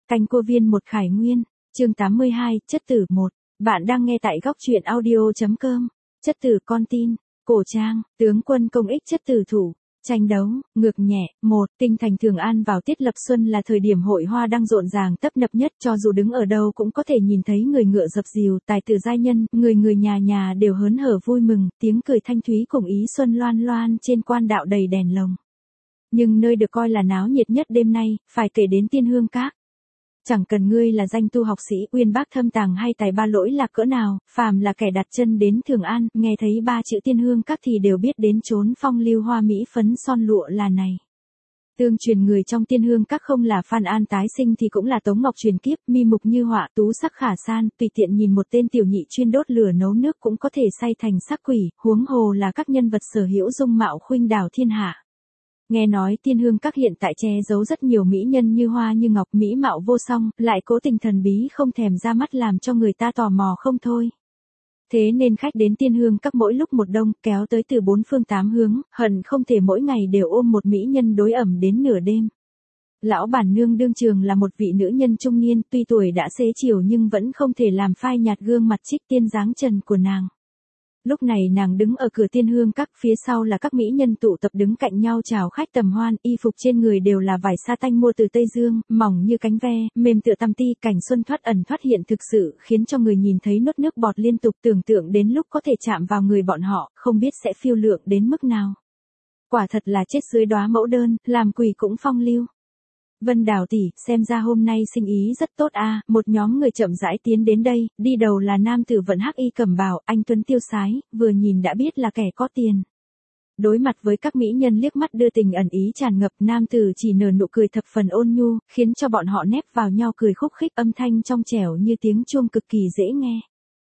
Canh Cô Viên một Khải Nguyên, chương 82, chất tử 1. Bạn đang nghe tại góc truyện audio.com. Chất tử con tin, cổ trang, tướng quân công ích chất tử thủ. Tranh đấu, ngược nhẹ, 1. Kinh thành Thường An vào tiết lập xuân là thời điểm hội hoa đang rộn ràng tấp nập nhất, cho dù đứng ở đâu cũng có thể nhìn thấy người ngựa dập dìu, tài tử giai nhân, người nhà nhà đều hớn hở vui mừng, tiếng cười thanh thúy cùng ý xuân loan loan trên quan đạo đầy đèn lồng. Nhưng nơi được coi là náo nhiệt nhất đêm nay, phải kể đến Tiên Hương Các. Chẳng cần ngươi là danh tu học sĩ, uyên bác thâm tàng hay tài ba lỗi lạc cỡ nào, phàm là kẻ đặt chân đến Thường An, nghe thấy ba chữ Tiên Hương Các thì đều biết đến chốn phong lưu hoa mỹ phấn son lụa là này. Tương truyền người trong Tiên Hương Các không là Phan An tái sinh thì cũng là Tống Ngọc truyền kiếp, mi mục như họa, tú sắc khả san, tùy tiện nhìn một tên tiểu nhị chuyên đốt lửa nấu nước cũng có thể say thành sắc quỷ, huống hồ là các nhân vật sở hữu dung mạo khuynh đảo thiên hạ. Nghe nói Tiên Hương Các hiện tại che giấu rất nhiều mỹ nhân như hoa như ngọc, mỹ mạo vô song, lại cố tình thần bí không thèm ra mắt làm cho người ta tò mò không thôi. Thế nên khách đến Tiên Hương Các mỗi lúc một đông, kéo tới từ bốn phương tám hướng, hận không thể mỗi ngày đều ôm một mỹ nhân đối ẩm đến nửa đêm. Lão bản nương đương trường là một vị nữ nhân trung niên, tuy tuổi đã xế chiều nhưng vẫn không thể làm phai nhạt gương mặt trích tiên dáng trần của nàng. Lúc này nàng đứng ở cửa Tiên Hương Các, phía sau là các mỹ nhân tụ tập đứng cạnh nhau chào khách tầm hoan, y phục trên người đều là vải sa tanh mua từ Tây Dương, mỏng như cánh ve, mềm tựa tăm ti, cảnh xuân thoát ẩn thoát hiện thực sự khiến cho người nhìn thấy nuốt nước bọt liên tục, tưởng tượng đến lúc có thể chạm vào người bọn họ, không biết sẽ phiêu lượng đến mức nào. Quả thật là chết dưới đóa mẫu đơn, làm quỷ cũng phong lưu. Vân Đào tỷ, xem ra hôm nay sinh ý rất tốt a. Một nhóm người chậm rãi tiến đến đây, đi đầu là nam tử vận hắc y cẩm bào, anh tuấn tiêu sái, vừa nhìn đã biết là kẻ có tiền. Đối mặt với các mỹ nhân liếc mắt đưa tình ẩn ý tràn ngập, nam tử chỉ nở nụ cười thập phần ôn nhu, khiến cho bọn họ nép vào nhau cười khúc khích, âm thanh trong trẻo như tiếng chuông cực kỳ dễ nghe.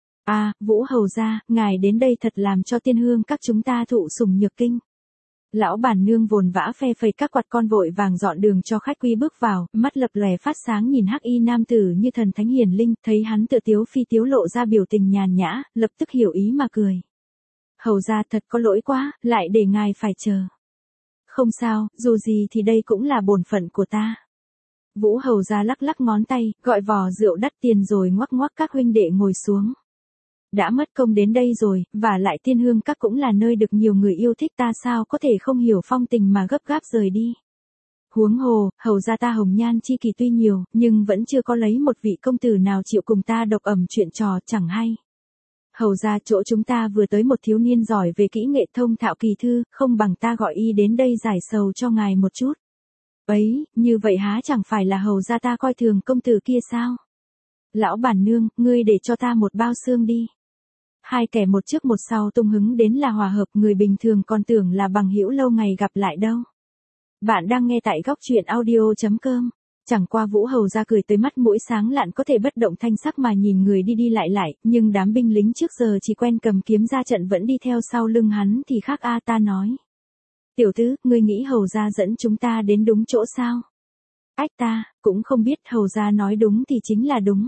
Vũ hầu gia, ngài đến đây thật làm cho Tiên Hương Các chúng ta thụ sủng nhược kinh. Lão bản nương vồn vã phe phẩy các quạt con vội vàng dọn đường cho khách quý bước vào, mắt lập lòe phát sáng nhìn hắc y nam tử như thần thánh hiền linh, thấy hắn tựa tiếu phi tiếu lộ ra biểu tình nhàn nhã, lập tức hiểu ý mà cười. Hầu gia thật có lỗi quá, lại để ngài phải chờ. Không sao, dù gì thì đây cũng là bổn phận của ta. Vũ hầu gia lắc lắc ngón tay, gọi vò rượu đắt tiền rồi ngoắc ngoắc các huynh đệ ngồi xuống. Đã mất công đến đây rồi, và lại Tiên Hương Các cũng là nơi được nhiều người yêu thích, ta sao có thể không hiểu phong tình mà gấp gáp rời đi. Huống hồ, hầu gia ta hồng nhan chi kỳ tuy nhiều, nhưng vẫn chưa có lấy một vị công tử nào chịu cùng ta độc ẩm chuyện trò chẳng hay. Hầu gia chỗ chúng ta vừa tới một thiếu niên giỏi về kỹ nghệ thông thạo kỳ thư, không bằng ta gọi y đến đây giải sầu cho ngài một chút. Ấy, như vậy há chẳng phải là hầu gia ta coi thường công tử kia sao? Lão bản nương, ngươi để cho ta một bao xương đi. Hai kẻ một trước một sau tung hứng đến là hòa hợp, người bình thường còn tưởng là bằng hữu lâu ngày gặp lại đâu. Bạn đang nghe tại góc truyện audio.com. Chẳng qua Vũ hầu gia cười tới mắt mũi sáng lạn, có thể bất động thanh sắc mà nhìn người đi đi lại, nhưng đám binh lính trước giờ chỉ quen cầm kiếm ra trận vẫn đi theo sau lưng hắn thì khác ta nói. Tiểu tứ, ngươi nghĩ hầu gia dẫn chúng ta đến đúng chỗ sao? Ách, ta cũng không biết, hầu gia nói đúng thì chính là đúng.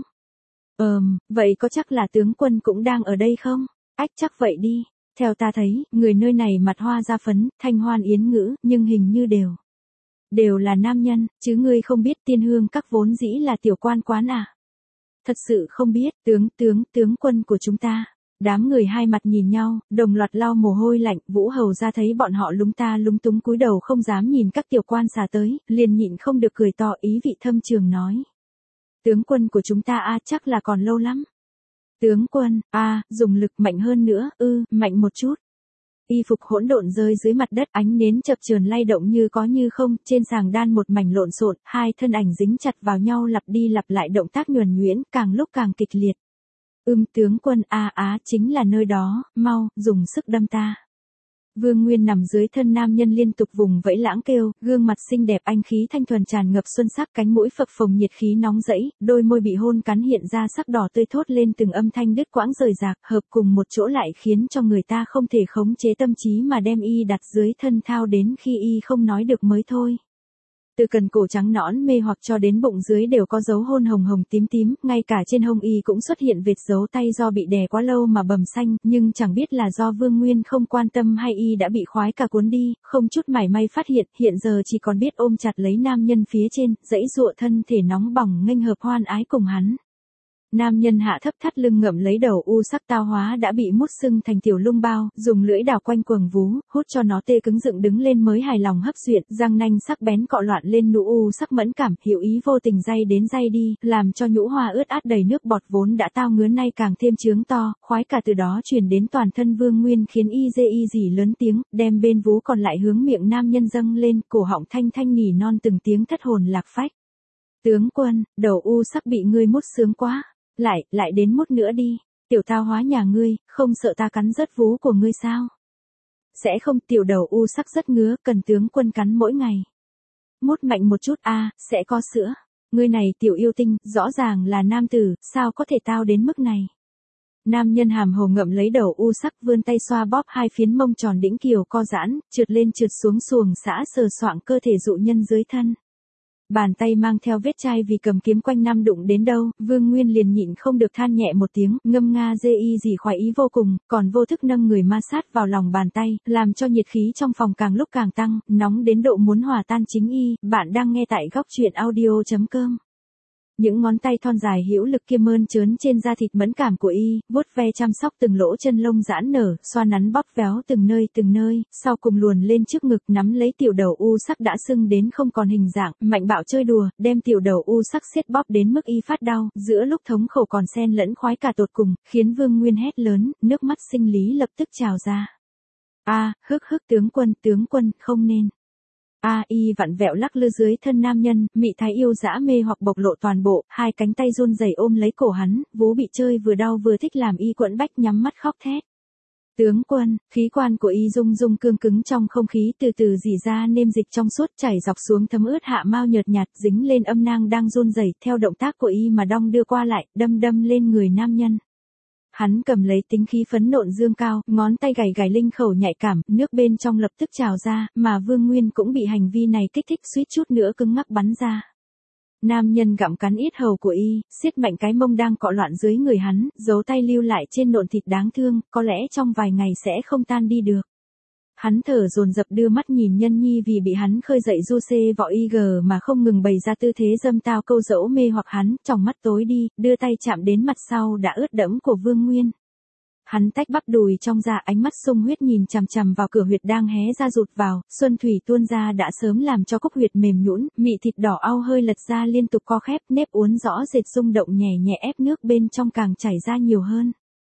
Vậy có chắc là tướng quân cũng đang ở đây không? Ách, chắc vậy đi. Theo ta thấy, người nơi này mặt hoa da phấn, thanh hoan yến ngữ, nhưng hình như đều là nam nhân, chứ ngươi không biết Tiên Hương Các vốn dĩ là tiểu quan quán à? Thật sự không biết, tướng quân của chúng ta. Đám người hai mặt nhìn nhau, đồng loạt lau mồ hôi lạnh, Vũ hầu gia thấy bọn họ lúng ta lúng túng cúi đầu không dám nhìn các tiểu quan xà tới, liền nhịn không được cười to, ý vị thâm trường nói. Tướng quân của chúng ta chắc là còn lâu lắm. Tướng quân, dùng lực mạnh hơn nữa, mạnh một chút. Y phục hỗn độn rơi dưới mặt đất, ánh nến chập chờn lay động như có như không, trên sàng đan một mảnh lộn xộn, hai thân ảnh dính chặt vào nhau lặp đi lặp lại động tác nhuần nhuyễn, càng lúc càng kịch liệt. Tướng quân, chính là nơi đó, mau, dùng sức đâm ta. Vương Nguyên nằm dưới thân nam nhân liên tục vùng vẫy lãng kêu, gương mặt xinh đẹp anh khí thanh thuần tràn ngập xuân sắc, cánh mũi phập phồng nhiệt khí nóng rẫy, đôi môi bị hôn cắn hiện ra sắc đỏ tươi thốt lên từng âm thanh đứt quãng rời rạc, hợp cùng một chỗ lại khiến cho người ta không thể khống chế tâm trí mà đem y đặt dưới thân thao đến khi y không nói được mới thôi. Từ cần cổ trắng nõn mê hoặc cho đến bụng dưới đều có dấu hôn hồng hồng tím tím, ngay cả trên hông y cũng xuất hiện vệt dấu tay do bị đè quá lâu mà bầm xanh, nhưng chẳng biết là do Vương Nguyên không quan tâm hay y đã bị khoái cả cuốn đi, không chút mảy may phát hiện giờ chỉ còn biết ôm chặt lấy nam nhân phía trên, dãy dụa thân thể nóng bỏng nghênh hợp hoan ái cùng hắn. Nam nhân hạ thấp thắt lưng ngậm lấy đầu u sắc tao hóa đã bị mút sưng thành tiểu lung bao, dùng lưỡi đào quanh quầng vú, hút cho nó tê cứng dựng đứng lên mới hài lòng hấp duyệt, răng nanh sắc bén cọ loạn lên nụ u sắc mẫn cảm, hiểu ý vô tình day đến day đi, làm cho nhũ hoa ướt át đầy nước bọt vốn đã tao ngứa nay càng thêm chướng to, khoái cả từ đó truyền đến toàn thân Vương Nguyên khiến y dì lớn tiếng, đem bên vú còn lại hướng miệng nam nhân dâng lên, cổ họng thanh thanh nỉ non từng tiếng thất hồn lạc phách. Tướng quân, đầu u sắc bị ngươi mút sướng quá. Lại đến mút nữa đi, tiểu tao hóa nhà ngươi, không sợ ta cắn rớt vú của ngươi sao? Sẽ không, tiểu đầu u sắc rất ngứa, cần tướng quân cắn mỗi ngày. Mút mạnh một chút sẽ có sữa. Ngươi này tiểu yêu tinh, rõ ràng là nam tử, sao có thể tao đến mức này? Nam nhân hàm hồ ngậm lấy đầu u sắc vươn tay xoa bóp hai phiến mông tròn đĩnh kiều co giãn, trượt lên trượt xuống xuồng xã sờ soạng cơ thể dụ nhân dưới thân. Bàn tay mang theo vết chai vì cầm kiếm quanh năm đụng đến đâu, Vương Nguyên liền nhịn không được than nhẹ một tiếng, ngâm nga dê y gì khoái ý vô cùng, còn vô thức nâng người ma sát vào lòng bàn tay, làm cho nhiệt khí trong phòng càng lúc càng tăng, nóng đến độ muốn hòa tan chính y. Bạn đang nghe tại góc truyện audio.com. Những ngón tay thon dài hữu lực kia mơn trớn trên da thịt mẫn cảm của y, vuốt ve chăm sóc từng lỗ chân lông giãn nở, xoa nắn bóp véo từng nơi, sau cùng luồn lên trước ngực nắm lấy tiểu đầu u sắc đã sưng đến không còn hình dạng, mạnh bạo chơi đùa, đem tiểu đầu u sắc siết bóp đến mức y phát đau, giữa lúc thống khổ còn xen lẫn khoái cả tột cùng, khiến Vương Nguyên hét lớn, nước mắt sinh lý lập tức trào ra. Tướng quân, không nên. Y vặn vẹo lắc lư dưới thân nam nhân, mị thái yêu dã mê hoặc bộc lộ toàn bộ, hai cánh tay run rẩy ôm lấy cổ hắn, vú bị chơi vừa đau vừa thích làm y quẫn bách nhắm mắt khóc thét. Tướng quân, khí quan của y rung cương cứng trong không khí từ từ rỉ ra nêm dịch trong suốt chảy dọc xuống thấm ướt hạ mao nhợt nhạt dính lên âm nang đang run rẩy theo động tác của y mà đong đưa qua lại, đâm lên người nam nhân. Hắn cầm lấy tính khí phấn nộn dương cao, ngón tay gảy linh khẩu nhạy cảm, nước bên trong lập tức trào ra, mà Vương Nguyên cũng bị hành vi này kích thích suýt chút nữa cứng ngắc bắn ra. Nam nhân gặm cắn yết hầu của y, siết mạnh cái mông đang cọ loạn dưới người hắn, giấu tay lưu lại trên nộn thịt đáng thương, có lẽ trong vài ngày sẽ không tan đi được. Hắn thở dồn dập đưa mắt nhìn nhân nhi vì bị hắn khơi dậy du xê vọ y mà không ngừng bày ra tư thế dâm tao câu dẫu mê hoặc hắn, trong mắt tối đi, đưa tay chạm đến mặt sau đã ướt đẫm của Vương Nguyên. Hắn tách bắp đùi trong ra, ánh mắt sung huyết nhìn chằm chằm vào cửa huyệt đang hé ra rụt vào, xuân thủy tuôn ra đã sớm làm cho cúc huyệt mềm nhũn, mị thịt đỏ au hơi lật ra liên tục co khép, nếp uốn rõ rệt rung động nhẹ ép nước bên trong càng chảy ra nhiều hơn.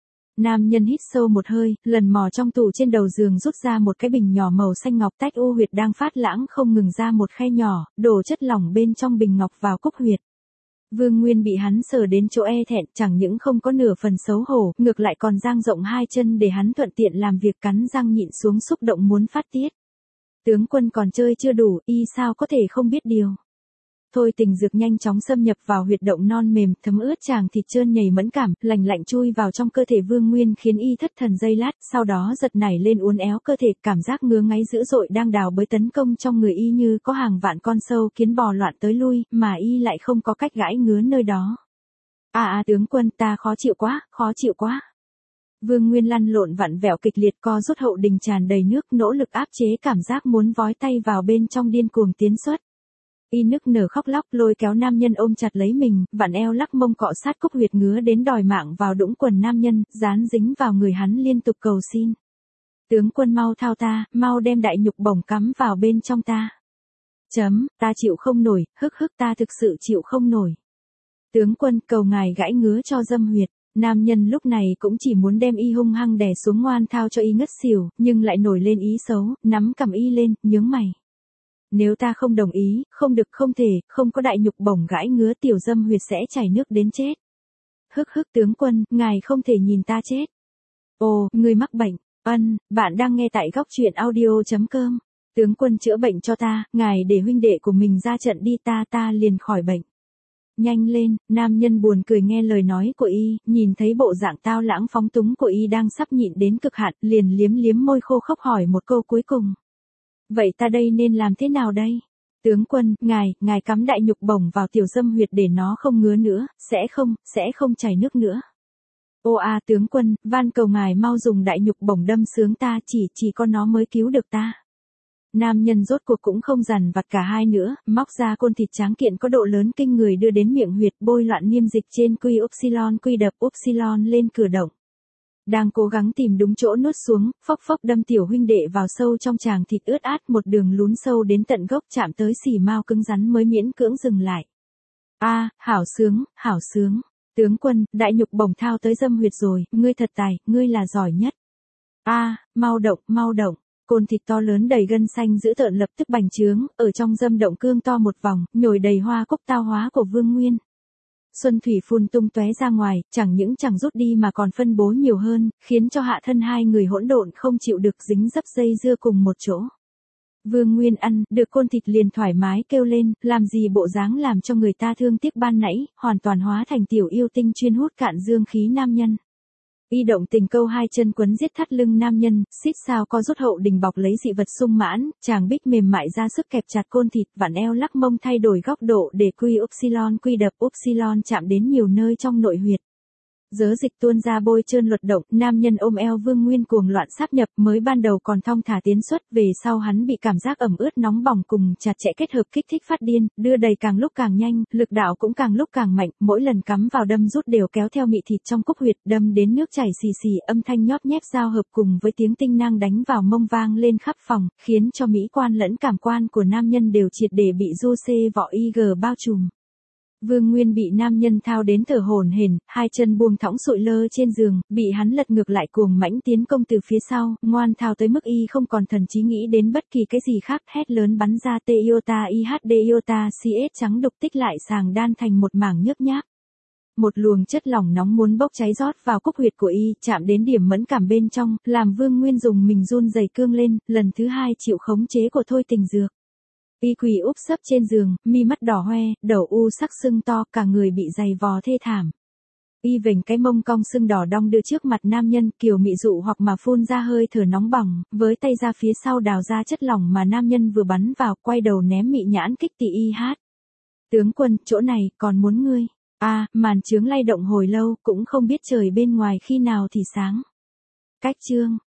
Nam nhân hít sâu một hơi, lần mò trong tủ trên đầu giường rút ra một cái bình nhỏ màu xanh ngọc tách u huyệt đang phát lãng không ngừng ra một khe nhỏ, đổ chất lỏng bên trong bình ngọc vào cúc huyệt. Vương Nguyên bị hắn sờ đến chỗ thẹn, chẳng những không có nửa phần xấu hổ, ngược lại còn dang rộng hai chân để hắn thuận tiện làm việc cắn răng nhịn xuống xúc động muốn phát tiết. Tướng quân còn chơi chưa đủ, y sao có thể không biết điều. Thôi tình dược nhanh chóng xâm nhập vào huyệt động non mềm, thấm ướt chàng thịt trơn nhầy mẫn cảm, lạnh chui vào trong cơ thể Vương Nguyên khiến y thất thần giây lát, sau đó giật nảy lên uốn éo cơ thể, cảm giác ngứa ngáy dữ dội đang đào bới tấn công trong người y như có hàng vạn con sâu kiến bò loạn tới lui, mà y lại không có cách gãi ngứa nơi đó. Tướng quân, ta khó chịu quá. Vương Nguyên lăn lộn vặn vẹo kịch liệt co rút hậu đình tràn đầy nước, nỗ lực áp chế cảm giác muốn vói tay vào bên trong điên cuồng tiến xuất. Y nức nở khóc lóc lôi kéo nam nhân ôm chặt lấy mình, vặn eo lắc mông cọ sát cúc huyệt ngứa đến đòi mạng vào đũng quần nam nhân, dán dính vào người hắn liên tục cầu xin. Tướng quân mau thao ta, mau đem đại nhục bổng cắm vào bên trong ta. Ta chịu không nổi, ta thực sự chịu không nổi. Tướng quân cầu ngài gãi ngứa cho dâm huyệt. Nam nhân lúc này cũng chỉ muốn đem y hung hăng đè xuống ngoan thao cho y ngất xỉu, nhưng lại nổi lên ý xấu, nắm cầm y lên, nhướng mày. Nếu ta không đồng ý, không thể, không có đại nhục bổng gãi ngứa tiểu dâm huyệt sẽ chảy nước đến chết. Tướng quân, ngài không thể nhìn ta chết. Ồ, người mắc bệnh. Bạn đang nghe tại góc truyện audio.com. Tướng quân chữa bệnh cho ta, ngài để huynh đệ của mình ra trận đi, ta liền khỏi bệnh. Nhanh lên, nam nhân buồn cười nghe lời nói của y, nhìn thấy bộ dạng tao lãng phóng túng của y đang sắp nhịn đến cực hạn, liền liếm môi khô khốc hỏi một câu cuối cùng. Vậy ta đây nên làm thế nào đây? Tướng quân, ngài cắm đại nhục bổng vào tiểu dâm huyệt để nó không ngứa nữa, sẽ không chảy nước nữa. Ô tướng quân, van cầu ngài mau dùng đại nhục bổng đâm sướng ta, chỉ có nó mới cứu được ta. Nam nhân rốt cuộc cũng không dằn vặt cả hai nữa, móc ra côn thịt tráng kiện có độ lớn kinh người đưa đến miệng huyệt, bôi loạn niêm dịch trên quy đập upsilon lên cửa động. Đang cố gắng tìm đúng chỗ nuốt xuống, phốc phốc đâm tiểu huynh đệ vào sâu trong tràng thịt ướt át, một đường lún sâu đến tận gốc, chạm tới xỉ mao cứng rắn mới miễn cưỡng dừng lại. Hảo sướng. Tướng quân, đại nhục bổng thao tới dâm huyệt rồi, ngươi thật tài, ngươi là giỏi nhất. Mau động. Côn thịt to lớn đầy gân xanh dữ tợn lập tức bành trướng, ở trong dâm động cương to một vòng, nhồi đầy hoa cúc tao hóa của Vương Nguyên. Xuân thủy phun tung tóe ra ngoài, chẳng rút đi mà còn phân bố nhiều hơn, khiến cho hạ thân hai người hỗn độn không chịu được dính dấp dây dưa cùng một chỗ. Vương Nguyên ăn được côn thịt liền thoải mái kêu lên, làm gì bộ dáng làm cho người ta thương tiếc ban nãy, hoàn toàn hóa thành tiểu yêu tinh chuyên hút cạn dương khí nam nhân. Y động tình câu hai chân quấn giết thắt lưng nam nhân, xít sao có rút hậu đình bọc lấy dị vật sung mãn, chàng bích mềm mại ra sức kẹp chặt côn thịt, vặn eo lắc mông thay đổi góc độ để quy đập upsilon chạm đến nhiều nơi trong nội huyệt. Dớ dịch tuôn ra bôi trơn luật động, nam nhân ôm eo Vương Nguyên cuồng loạn sáp nhập, mới ban đầu còn thong thả tiến xuất, về sau hắn bị cảm giác ẩm ướt nóng bỏng cùng chặt chẽ kết hợp kích thích phát điên, đưa đầy càng lúc càng nhanh, lực đạo cũng càng lúc càng mạnh, mỗi lần cắm vào đâm rút đều kéo theo mị thịt trong cúc huyệt, đâm đến nước chảy xì xì, âm thanh nhóp nhép giao hợp cùng với tiếng tinh nang đánh vào mông vang lên khắp phòng, khiến cho mỹ quan lẫn cảm quan của nam nhân đều triệt để bị du xê vỏ IG bao trùm. Vương Nguyên bị nam nhân thao đến thở hổn hển, hai chân buông thõng sụi lơ trên giường, bị hắn lật ngược lại cuồng mãnh tiến công từ phía sau, ngoan thao tới mức y không còn thần trí nghĩ đến bất kỳ cái gì khác, hét lớn bắn ra iota CS trắng đục tích lại sàng đan thành một mảng nhớp nháp. Một luồng chất lỏng nóng muốn bốc cháy rót vào cúc huyệt của y, chạm đến điểm mẫn cảm bên trong, làm Vương Nguyên dùng mình run rẩy cương lên, lần thứ hai chịu khống chế của thôi tình dược. Y quỳ úp sấp trên giường, mi mắt đỏ hoe, đầu u sắc sưng to, cả người bị giày vò thê thảm. Y vểnh cái mông cong sưng đỏ đong đưa trước mặt nam nhân, kiều mị dụ hoặc mà phun ra hơi thở nóng bỏng, với tay ra phía sau đào ra chất lỏng mà nam nhân vừa bắn vào, quay đầu ném mị nhãn kích tị y hát. Tướng quân, chỗ này, còn muốn ngươi. Màn chướng lay động hồi lâu, cũng không biết trời bên ngoài khi nào thì sáng. Cách chương